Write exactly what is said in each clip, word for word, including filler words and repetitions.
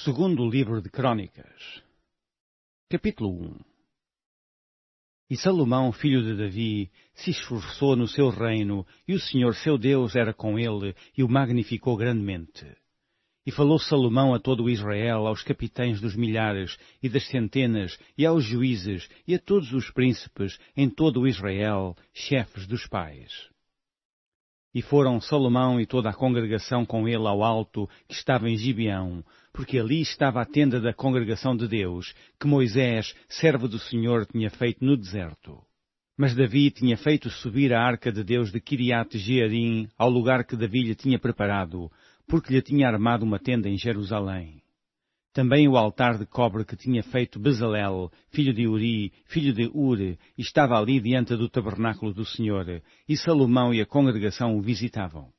Segundo livro de Crônicas, capítulo um. E Salomão, filho de Davi, se esforçou no seu reino, e o Senhor seu Deus era com ele, e o magnificou grandemente. E falou Salomão a todo o Israel, aos capitães dos milhares e das centenas, e aos juízes, e a todos os príncipes, em todo o Israel, chefes dos pais. E foram Salomão e toda a congregação com ele ao alto, que estava em Gibeão, porque ali estava a tenda da congregação de Deus, que Moisés, servo do Senhor, tinha feito no deserto. Mas Davi tinha feito subir a arca de Deus de Quiriate-Jearim ao lugar que Davi lhe tinha preparado, porque lhe tinha armado uma tenda em Jerusalém. Também o altar de cobre que tinha feito Bezalel, filho de Uri, filho de Ure, estava ali diante do tabernáculo do Senhor, e Salomão e a congregação o visitavam.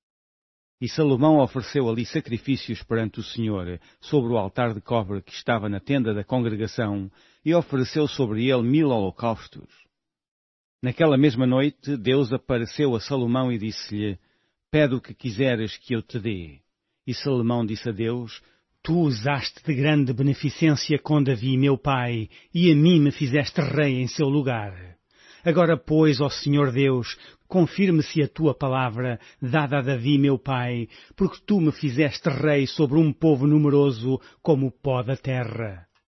E Salomão ofereceu ali sacrifícios perante o Senhor, sobre o altar de cobre que estava na tenda da congregação, e ofereceu sobre ele mil holocaustos. Naquela mesma noite, Deus apareceu a Salomão e disse-lhe: Pede o que quiseres que eu te dê. E Salomão disse a Deus: Tu usaste de grande beneficência com Davi, meu pai, e a mim me fizeste rei em seu lugar. Agora, pois, ó Senhor Deus, confirme-se a tua palavra, dada a Davi, meu pai, porque tu me fizeste rei sobre um povo numeroso como o pó da terra.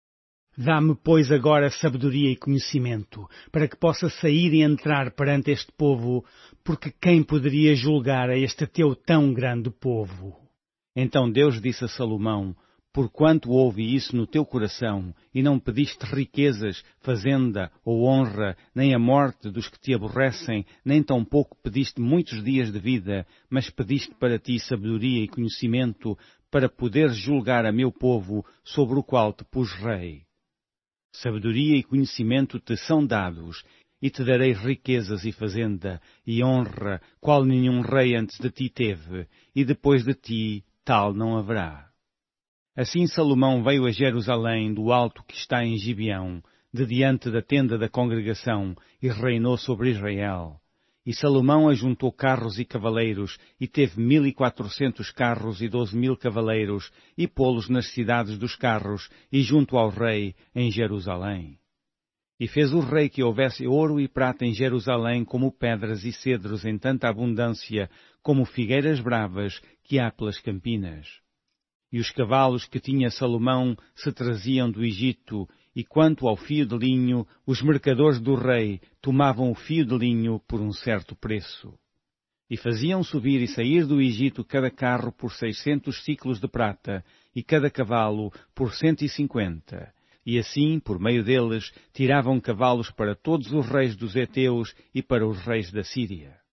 Dá-me, pois, agora sabedoria e conhecimento, para que possa sair e entrar perante este povo, porque quem poderia julgar a este teu tão grande povo? Então Deus disse a Salomão: Porquanto houve isso no teu coração, e não pediste riquezas, fazenda ou honra, nem a morte dos que te aborrecem, nem tampouco pediste muitos dias de vida, mas pediste para ti sabedoria e conhecimento, para poderes julgar a meu povo, sobre o qual te pus rei. Sabedoria e conhecimento te são dados, e te darei riquezas e fazenda, e honra, qual nenhum rei antes de ti teve, e depois de ti tal não haverá. Assim Salomão veio a Jerusalém do alto que está em Gibeão, de diante da tenda da congregação, e reinou sobre Israel. E Salomão ajuntou carros e cavaleiros, e teve mil e quatrocentos carros e doze mil cavaleiros, e pô-los nas cidades dos carros, e junto ao rei, em Jerusalém. E fez o rei que houvesse ouro e prata em Jerusalém, como pedras e cedros em tanta abundância, como figueiras bravas que há pelas campinas. E os cavalos que tinha Salomão se traziam do Egito, e quanto ao fio de linho, os mercadores do rei tomavam o fio de linho por um certo preço. E faziam subir e sair do Egito cada carro por seiscentos ciclos de prata, e cada cavalo por cento e cinquenta. E assim, por meio deles, tiravam cavalos para todos os reis dos heteus e para os reis da Síria.